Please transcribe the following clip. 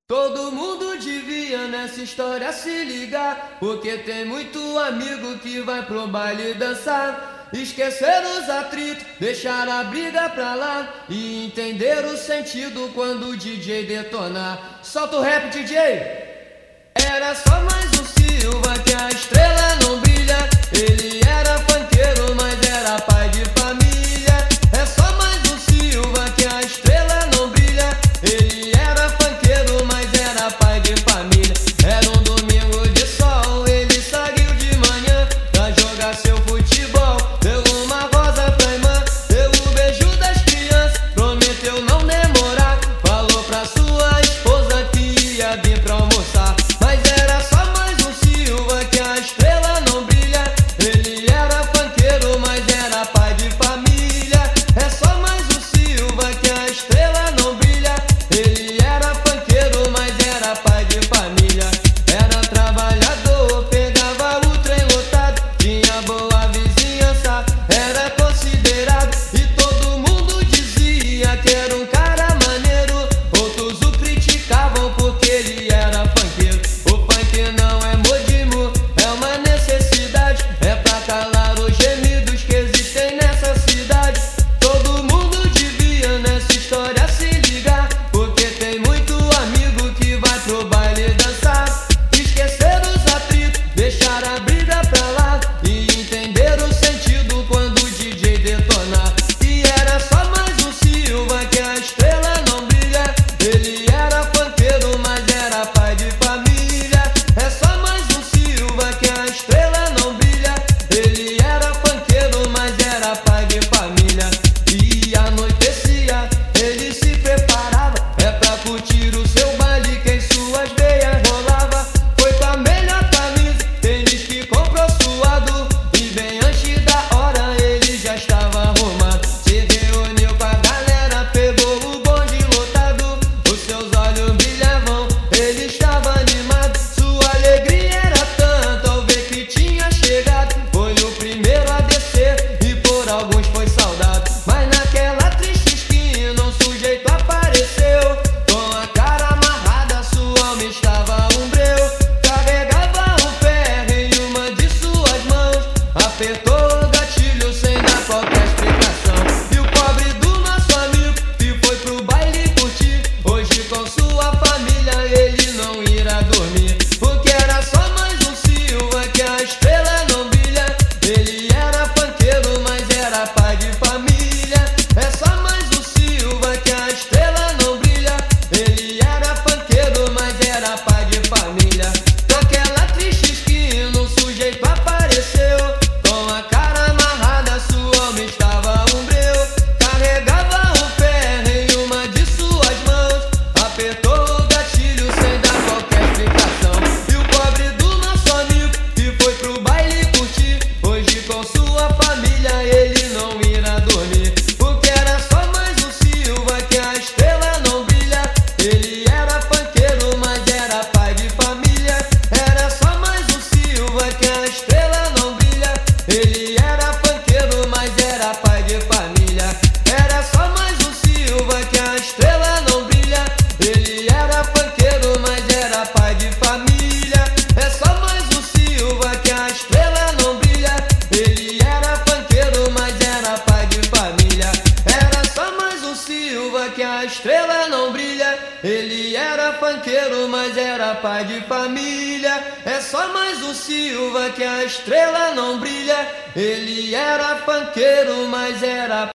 Todo mundo devia nessa história se ligar, porque tem muito amigo que vai pro baile dançar. Esquecer os atritos, deixar a briga pra lá e entender o sentido quando o DJ detonar. Solta o rap, DJ! Era só mais um Silva que a estrela não brilha. Ele era funkeiro, mas era pai de família. É só mais um Silva que a estrela não brilha. Ele era funkeiro, mas era pai de família. Era um domingo de sol, ele saiu de manhã pra jogar seu futebol. Deu uma rosa pra irmã, deu o beijo das crianças, prometeu não demorar. Falou pra sua esposa que ia vir pra almoçar. Mas era só mais um Silva que a estrela não brilha. Ele era funkeiro, mas era pai de família. É só mais um Silva que a estrela não brilha. Ele era funkeiro, mas era pai de família. Era trabalhador, pegava o trem lotado, tinha boa vizinhança, era considerado. E todo mundo dizia que era um cara maneiro. Outros o criticavam porque ele era funkeiro. O funk não é modismo, é uma necessidade. É pra calar os gemidos que existem nessa cidade. Todo mundo devia nessa história se ligar, porque tem muito amigo que vai pro baile dançar. Esquecer os atritos, deixar a briga pra lá e entender o sentido quando o DJ detonar. E era só mais um Silva que a estrela não brilha. Ele era funkeiro, mas era pai de família. É só mais um Silva que a estrela não brilha. Ele era funkeiro, mas era pai de família. E anoitecia, ele se preparava, é pra curtir o seu baile que em suas veias rolava. Foi com a melhor camisa, tênis que comprou suado, e bem antes da hora ele já estava arrumado. Se reuniu com a galera, pegou o bonde lotado. Os seus olhos brilhavam, ele estava animado. Sua alegria era tanta ao ver que tinha chegado. Foi o primeiro a descer e por alguns foi saudado. Mas naquela triste esquina um sujeito apareceu, com a cara amarrada, sua alma estava um breu. Carregava um ferro em uma de suas mãos, apertou o gatilho sem dar qualquer explicação. E o pobre do nosso amigo que foi pro baile curtir, hoje com sua família ele não irá dormir. Porque era só mais um Silva que a estrela não brilha. Ele era funkeiro, mas era pai de família. É só mais um Silva que a estrela não brilha. Ele era funkeiro, mas era pai de família. Naquela triste esquina um sujeito apareceu, com a cara amarrada, sua alma estava um breu. Carregava um ferro em uma de suas mãos, apertou o gatilho sem dar qualquer explicação. E o pobre do nosso amigo que foi pro baile curtir, hoje com sua família ele não irá dormir. Porque era só mais um Silva que a estrela não brilha. Ele era funkeiro, mas era pai de família. Era só mais um Silva que a estrela não brilha. Ele era funkeiro, mas era pai de família. Era só mais um Silva que a estrela não brilha. Ele era funkeiro, mas era pai de família. É só mais um Silva que a estrela não brilha. Ele era funkeiro, mas era pai de família. Era só mais um Silva que a estrela não brilha. Ele era funkeiro, mas era pai de família. É só mais um Silva que a estrela não brilha. Ele era funkeiro, mas era